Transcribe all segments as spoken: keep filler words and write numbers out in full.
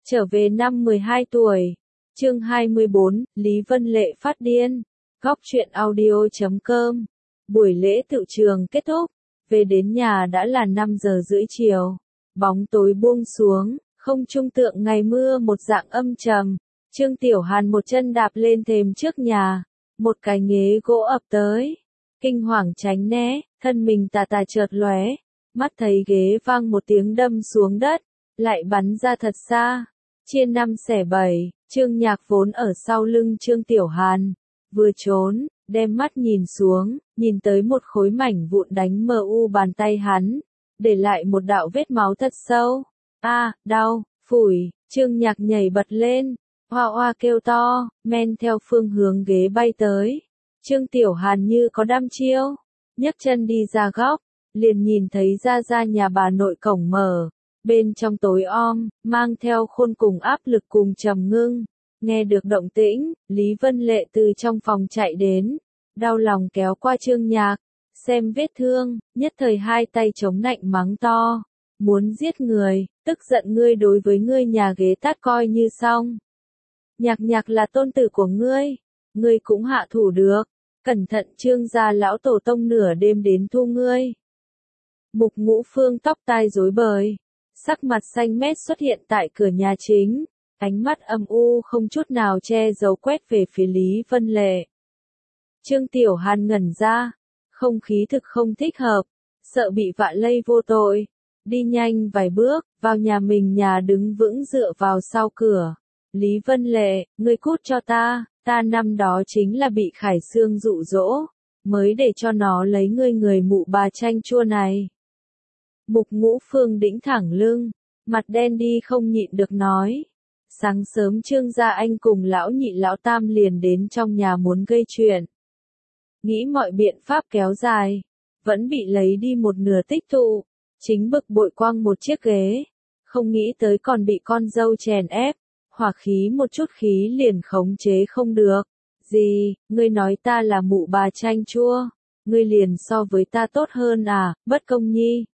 Trở về năm mười hai tuổi. Chương hai mươi bốn, Lý Vân Lệ phát điên. Góc truyện audio chấm com. Buổi lễ tựu trường kết thúc, về đến nhà đã là năm giờ rưỡi chiều. Bóng tối buông xuống, không trung tượng ngày mưa một dạng âm trầm. Trương Tiểu Hàn một chân đạp lên thềm trước nhà, một cái ghế gỗ ập tới. Kinh hoàng tránh né, thân mình tà tà chợt lóe, mắt thấy ghế vang một tiếng đâm xuống đất, lại bắn ra thật xa. Chia năm xẻ bảy, Trương Nhạc vốn ở sau lưng Trương Tiểu Hàn, vừa trốn, đem mắt nhìn xuống, nhìn tới một khối mảnh vụn đánh mờ u bàn tay hắn, để lại một đạo vết máu thật sâu. A, đau, phủi, Trương Nhạc nhảy bật lên, oa oa kêu to, men theo phương hướng ghế bay tới. Trương Tiểu Hàn như có đăm chiêu, nhấc chân đi ra góc, liền nhìn thấy ra ra nhà bà nội cổng mở. Bên trong tối om, mang theo khôn cùng áp lực cùng trầm ngưng. Nghe được động tĩnh, Lý Vân Lệ từ trong phòng chạy đến, đau lòng kéo qua Trương Nhạc, xem vết thương, nhất thời hai tay chống nạnh mắng to. Muốn giết người, tức giận ngươi đối với ngươi nhà ghế tát coi như xong. Nhạc Nhạc là tôn tử của ngươi, ngươi cũng hạ thủ được, cẩn thận Trương gia lão tổ tông nửa đêm đến thu ngươi. Mục Ngũ Phương tóc tai rối bời, sắc mặt xanh mét xuất hiện tại cửa nhà chính, ánh mắt âm u không chút nào che giấu quét về phía Lý Vân Lệ. Trương Tiểu Hàn ngẩn ra, không khí thực không thích hợp, sợ bị vạ lây vô tội, đi nhanh vài bước, vào nhà mình nhà đứng vững dựa vào sau cửa. Lý Vân Lệ, ngươi cút cho ta, ta năm đó chính là bị Khải Sương dụ dỗ, mới để cho nó lấy ngươi người mụ bà chanh chua này. Mục Ngũ Phương đĩnh thẳng lưng, mặt đen đi không nhịn được nói. Sáng sớm Trương gia anh cùng lão nhị lão tam liền đến trong nhà muốn gây chuyện. Nghĩ mọi biện pháp kéo dài, vẫn bị lấy đi một nửa tích tụ, chính bực bội quăng một chiếc ghế, không nghĩ tới còn bị con dâu chèn ép, hỏa khí một chút khí liền khống chế không được. Gì, ngươi nói ta là mụ bà chanh chua, ngươi liền so với ta tốt hơn à, bất công nhi.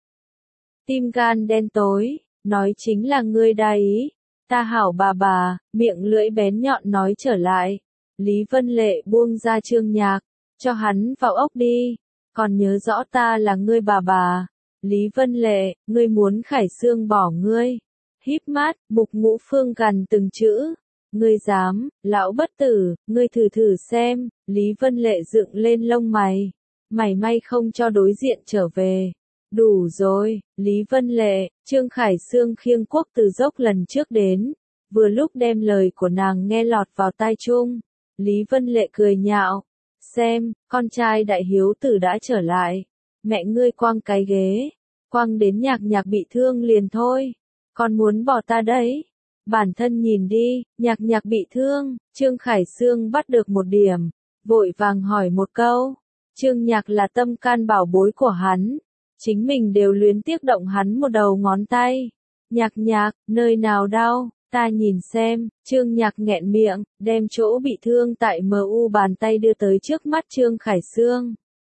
Tim gan đen tối, nói chính là ngươi đa ý, ta hảo bà bà, miệng lưỡi bén nhọn nói trở lại. Lý Vân Lệ buông ra Trương Nhạc, cho hắn vào ốc đi, còn nhớ rõ ta là ngươi bà bà. Lý Vân Lệ, ngươi muốn Khải Sương bỏ ngươi. Híp mắt, Mục Ngũ Phương gằn từng chữ. Ngươi dám, lão bất tử, ngươi thử thử xem. Lý Vân Lệ dựng lên lông mày, mày may không cho đối diện trở về. Đủ rồi, Lý Vân Lệ, Trương Khải Sương khiêng quốc từ dốc lần trước đến, vừa lúc đem lời của nàng nghe lọt vào tai chung. Lý Vân Lệ cười nhạo, xem, con trai đại hiếu tử đã trở lại, mẹ ngươi quăng cái ghế, quăng đến Nhạc Nhạc bị thương liền thôi, con muốn bỏ ta đấy. Bản thân nhìn đi, Nhạc Nhạc bị thương, Trương Khải Sương bắt được một điểm, vội vàng hỏi một câu. Trương Nhạc là tâm can bảo bối của hắn, chính mình đều luyến tiếc động hắn một đầu ngón tay. Nhạc Nhạc, nơi nào đau, ta nhìn xem. Trương Nhạc nghẹn miệng, đem chỗ bị thương tại em u bàn tay đưa tới trước mắt Trương Khải Sương.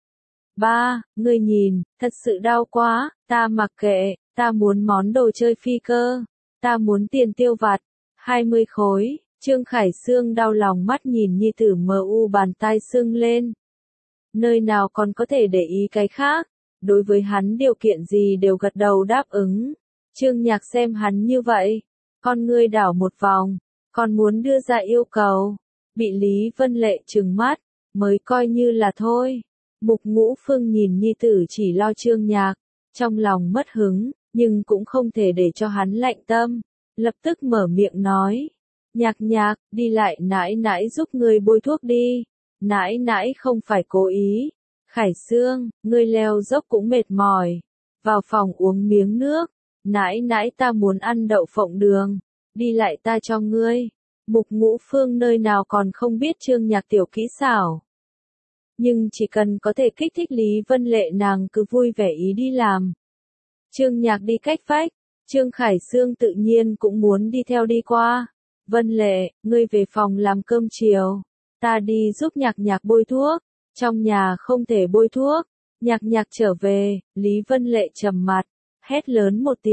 Ba, ngươi nhìn, thật sự đau quá, ta mặc kệ, ta muốn món đồ chơi phi cơ, ta muốn tiền tiêu vặt, hai mươi khối. Trương Khải Sương đau lòng mắt nhìn nhi tử em u bàn tay sưng lên. Nơi nào còn có thể để ý cái khác, đối với hắn điều kiện gì đều gật đầu đáp ứng. Trương Nhạc xem hắn như vậy, con ngươi đảo một vòng, còn muốn đưa ra yêu cầu, bị Lý Vân Lệ trừng mắt, mới coi như là thôi. Mục Ngũ Phương nhìn nhi tử chỉ lo Trương Nhạc, trong lòng mất hứng, nhưng cũng không thể để cho hắn lạnh tâm, lập tức mở miệng nói. Nhạc Nhạc, đi lại nãi nãi giúp ngươi bôi thuốc đi, nãi nãi không phải cố ý. Khải Sương, ngươi leo dốc cũng mệt mỏi, vào phòng uống miếng nước, nãi nãi ta muốn ăn đậu phộng đường, đi lại ta cho ngươi. Mục Ngũ Phương nơi nào còn không biết Trương Nhạc tiểu kỹ xảo. Nhưng chỉ cần có thể kích thích Lý Vân Lệ nàng cứ vui vẻ ý đi làm. Trương Nhạc đi cách vách, Trương Khải Sương tự nhiên cũng muốn đi theo đi qua. Vân Lệ, ngươi về phòng làm cơm chiều, ta đi giúp Nhạc Nhạc bôi thuốc. Trong nhà không thể bôi thuốc. Nhạc Nhạc trở về, Lý Vân Lệ trầm mặt, hét lớn một tiếng,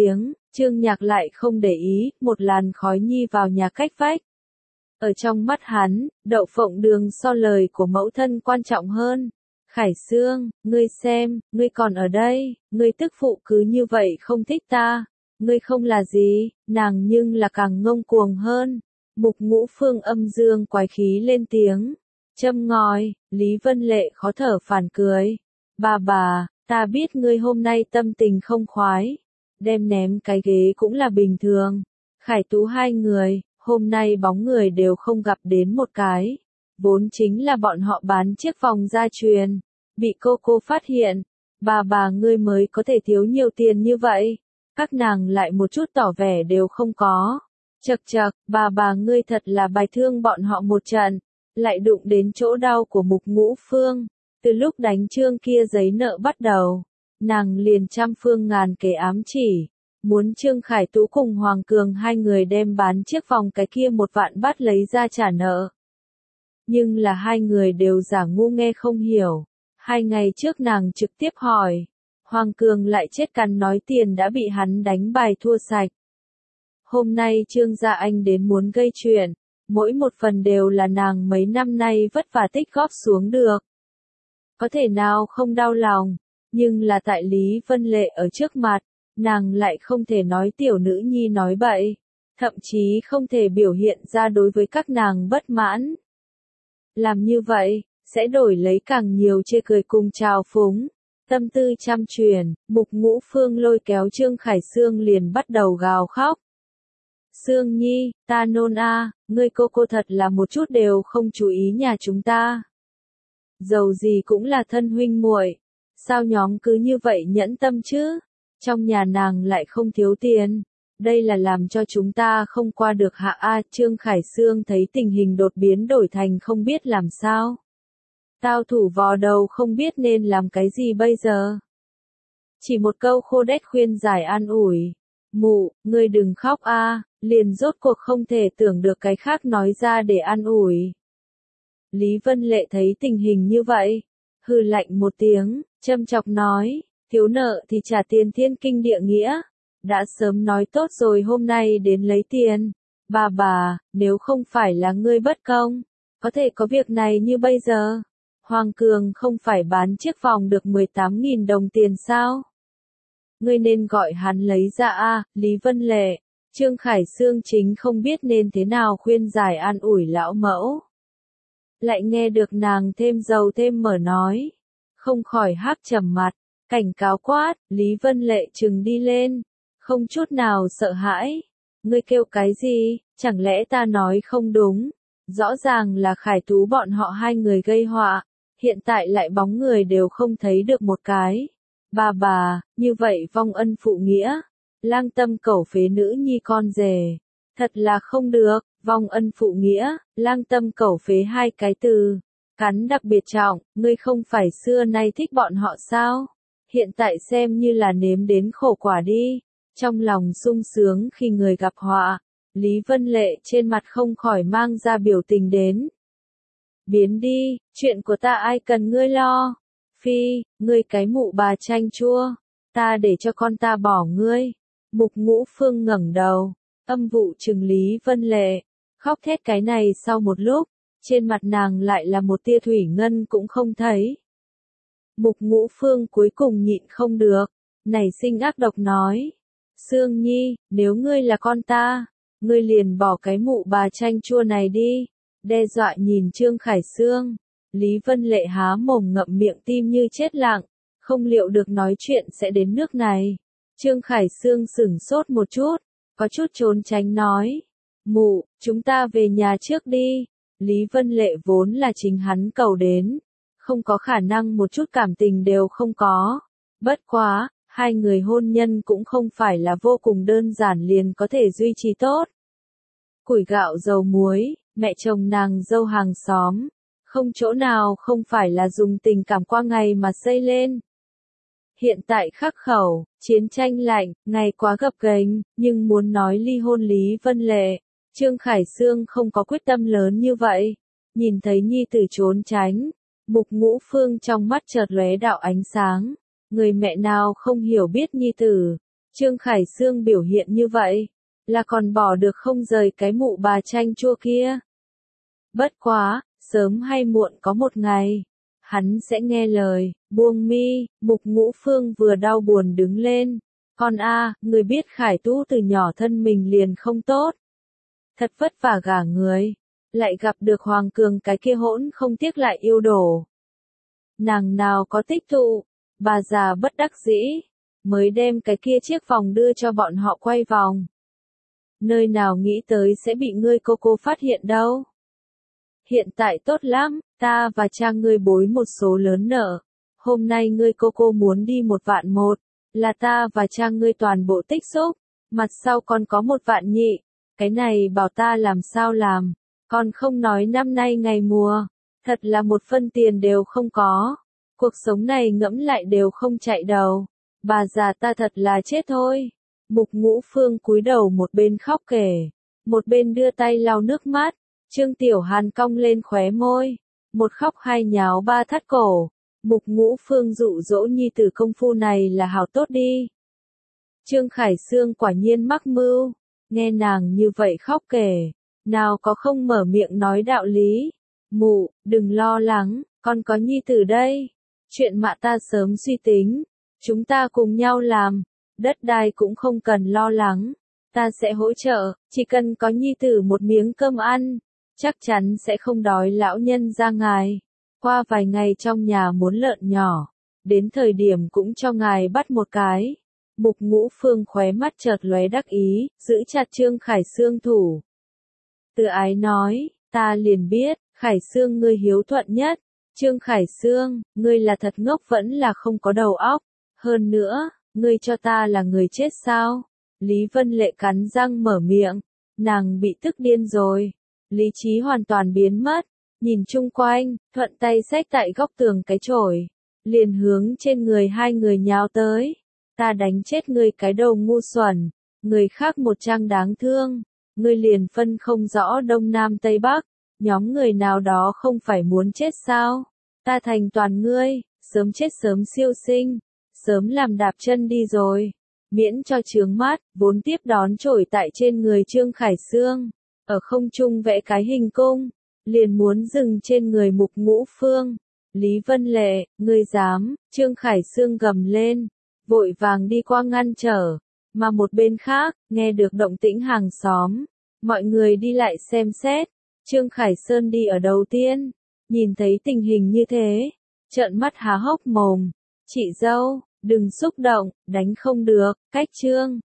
Trương Nhạc lại không để ý, một làn khói nhi vào nhà cách vách. Ở trong mắt hắn, đậu phộng đường so lời của mẫu thân quan trọng hơn. Khải Sương, ngươi xem, ngươi còn ở đây, ngươi tức phụ cứ như vậy không thích ta. Ngươi không là gì, nàng nhưng là càng ngông cuồng hơn. Mục Ngũ Phương âm dương quái khí lên tiếng. Châm ngòi, Lý Vân Lệ khó thở phản cười. Bà bà, ta biết ngươi hôm nay tâm tình không khoái. Đem ném cái ghế cũng là bình thường. Khải Tú hai người, hôm nay bóng người đều không gặp đến một cái. Vốn chính là bọn họ bán chiếc vòng gia truyền. Bị cô cô phát hiện. Bà bà ngươi mới có thể thiếu nhiều tiền như vậy. Các nàng lại một chút tỏ vẻ đều không có. Chậc chậc, bà bà ngươi thật là bài thương bọn họ một trận. Lại đụng đến chỗ đau của Mục Ngũ Phương. Từ lúc đánh trương kia giấy nợ bắt đầu, nàng liền trăm phương ngàn kế ám chỉ. Muốn Trương Khải Tú cùng Hoàng Cường hai người đem bán chiếc vòng cái kia một vạn bát lấy ra trả nợ. Nhưng là hai người đều giả ngu nghe không hiểu. Hai ngày trước nàng trực tiếp hỏi. Hoàng Cường lại chết cắn nói tiền đã bị hắn đánh bài thua sạch. Hôm nay Trương Gia Anh đến muốn gây chuyện. Mỗi một phần đều là nàng mấy năm nay vất vả tích góp xuống được. Có thể nào không đau lòng. Nhưng là tại Lý Vân Lệ ở trước mặt. Nàng lại không thể nói tiểu nữ nhi nói bậy. Thậm chí không thể biểu hiện ra đối với các nàng bất mãn. Làm như vậy, sẽ đổi lấy càng nhiều chê cười cùng trào phúng. Tâm tư trăm truyền, Mục Ngũ Phương lôi kéo Trương Khải Sương liền bắt đầu gào khóc. Sương Nhi, ta nôn a, ngươi cô cô thật là một chút đều không chú ý nhà chúng ta. Dầu gì cũng là thân huynh muội, sao nhóm cứ như vậy nhẫn tâm chứ? Trong nhà nàng lại không thiếu tiền, đây là làm cho chúng ta không qua được hạ a. Trương Khải Sương thấy tình hình đột biến đổi thành không biết làm sao. Tao thủ vò đầu không biết nên làm cái gì bây giờ. Chỉ một câu khô đét khuyên giải an ủi. Mụ, ngươi đừng khóc a, liền rốt cuộc không thể tưởng được cái khác nói ra để an ủi. Lý Vân Lệ thấy tình hình như vậy, hừ lạnh một tiếng, châm chọc nói, thiếu nợ thì trả tiền thiên kinh địa nghĩa. Đã sớm nói tốt rồi hôm nay đến lấy tiền. Bà bà, nếu không phải là ngươi bất công, có thể có việc này như bây giờ. Hoàng Cường không phải bán chiếc vòng được mười tám nghìn đồng tiền sao? Ngươi nên gọi hắn lấy ra a, Lý Vân Lệ. Trương Khải Sương chính không biết nên thế nào khuyên giải an ủi lão mẫu. Lại nghe được nàng thêm dầu thêm mỡ nói. Không khỏi hắc trầm mặt, cảnh cáo quát, Lý Vân Lệ trừng đi lên. Không chút nào sợ hãi. Ngươi kêu cái gì, chẳng lẽ ta nói không đúng? Rõ ràng là Khải Tú bọn họ hai người gây họa. Hiện tại lại bóng người đều không thấy được một cái. Bà bà, như vậy vong ân phụ nghĩa. Lang tâm cẩu phế nữ nhi con rể. Thật là không được, vong ân phụ nghĩa, lang tâm cẩu phế hai cái từ. Cắn đặc biệt trọng, ngươi không phải xưa nay thích bọn họ sao? Hiện tại xem như là nếm đến khổ quả đi. Trong lòng sung sướng khi người gặp họa. Lý Vân Lệ trên mặt không khỏi mang ra biểu tình đến. Biến đi, chuyện của ta ai cần ngươi lo. Phi, ngươi cái mụ bà chanh chua. Ta để cho con ta bỏ ngươi. Mục Ngũ Phương ngẩng đầu, âm vụ trừng Lý Vân Lệ. Khóc thét cái này sau một lúc, trên mặt nàng lại là một tia thủy ngân cũng không thấy. Mục Ngũ Phương cuối cùng nhịn không được, nảy sinh ác độc nói. Sương Nhi, nếu ngươi là con ta, ngươi liền bỏ cái mụ bà chanh chua này đi. Đe dọa nhìn Trương Khải Sương. Lý Vân Lệ há mồm ngậm miệng tim như chết lặng, không liệu được nói chuyện sẽ đến nước này. Trương Khải Sương sửng sốt một chút, có chút trốn tránh nói. Mụ, chúng ta về nhà trước đi. Lý Vân Lệ vốn là chính hắn cầu đến, không có khả năng một chút cảm tình đều không có. Bất quá, hai người hôn nhân cũng không phải là vô cùng đơn giản liền có thể duy trì tốt. Củi gạo dầu muối, mẹ chồng nàng dâu hàng xóm, không chỗ nào không phải là dùng tình cảm qua ngày mà xây lên. Hiện tại khắc khẩu, chiến tranh lạnh, ngày quá gập ghềnh, nhưng muốn nói ly hôn Lý Vân Lệ, Trương Khải Sương không có quyết tâm lớn như vậy. Nhìn thấy nhi tử trốn tránh, Mục Ngũ Phương trong mắt chợt lóe đạo ánh sáng. Người mẹ nào không hiểu biết nhi tử, Trương Khải Sương biểu hiện như vậy, là còn bỏ được không rời cái mụ bà chanh chua kia. Bất quá, sớm hay muộn có một ngày, hắn sẽ nghe lời, buông mi. Mục Ngũ Phương vừa đau buồn đứng lên. Con a, người biết Khải Tú từ nhỏ thân mình liền không tốt. Thật vất vả gả người, lại gặp được Hoàng Cường cái kia hỗn không tiếc lại yêu đổ. Nàng nào có tích tụ, bà già bất đắc dĩ, mới đem cái kia chiếc vòng đưa cho bọn họ quay vòng. Nơi nào nghĩ tới sẽ bị ngươi cô cô phát hiện đâu. Hiện tại tốt lắm, ta và cha ngươi bối một số lớn nợ. Hôm nay ngươi cô cô muốn đi một vạn một, là ta và cha ngươi toàn bộ tích xúc, mặt sau còn có một vạn nhị, cái này bảo ta làm sao làm, còn không nói năm nay ngày mùa, thật là một phân tiền đều không có, cuộc sống này ngẫm lại đều không chạy đầu, bà già ta thật là chết thôi. Mục Ngũ Phương cúi đầu một bên khóc kể, một bên đưa tay lau nước mắt. Trương Tiểu Hàn cong lên khóe môi, một khóc hai nháo ba thắt cổ. Mục Ngũ Phương dụ dỗ nhi tử công phu này là hảo tốt đi. Trương Khải Sương quả nhiên mắc mưu, nghe nàng như vậy khóc kể, nào có không mở miệng nói đạo lý. Mụ, đừng lo lắng, con có nhi tử đây. Chuyện mạ ta sớm suy tính, chúng ta cùng nhau làm, đất đai cũng không cần lo lắng, ta sẽ hỗ trợ, chỉ cần có nhi tử một miếng cơm ăn, chắc chắn sẽ không đói lão nhân ra ngài. Qua vài ngày trong nhà muốn lợn nhỏ, đến thời điểm cũng cho ngài bắt một cái. Mục Ngũ Phương khóe mắt chợt lóe đắc ý, giữ chặt Trương Khải Sương thủ. Từ ái nói, ta liền biết, Khải Sương ngươi hiếu thuận nhất. Trương Khải Sương, ngươi là thật ngốc vẫn là không có đầu óc. Hơn nữa, ngươi cho ta là người chết sao? Lý Vân Lệ cắn răng mở miệng, nàng bị tức điên rồi. Lý trí hoàn toàn biến mất, nhìn chung quanh, thuận tay xách tại góc tường cái chổi, liền hướng trên người hai người nhào tới. Ta đánh chết ngươi cái đầu ngu xuẩn, người khác một trang đáng thương, ngươi liền phân không rõ đông nam tây bắc, nhóm người nào đó không phải muốn chết sao? Ta thành toàn ngươi, sớm chết sớm siêu sinh, sớm làm đạp chân đi rồi, miễn cho chướng mắt. Vốn tiếp đón chổi tại trên người Trương Khải Sương, ở không trung vẽ cái hình cung, liền muốn dừng trên người Mục Ngũ Phương. Lý Vân Lệ, ngươi dám? Trương Khải Sương gầm lên, vội vàng đi qua ngăn trở, mà một bên khác, nghe được động tĩnh hàng xóm, mọi người đi lại xem xét. Trương Khải Sơn đi ở đầu tiên, nhìn thấy tình hình như thế, trợn mắt há hốc mồm. Chị dâu, đừng xúc động, đánh không được, cách Trương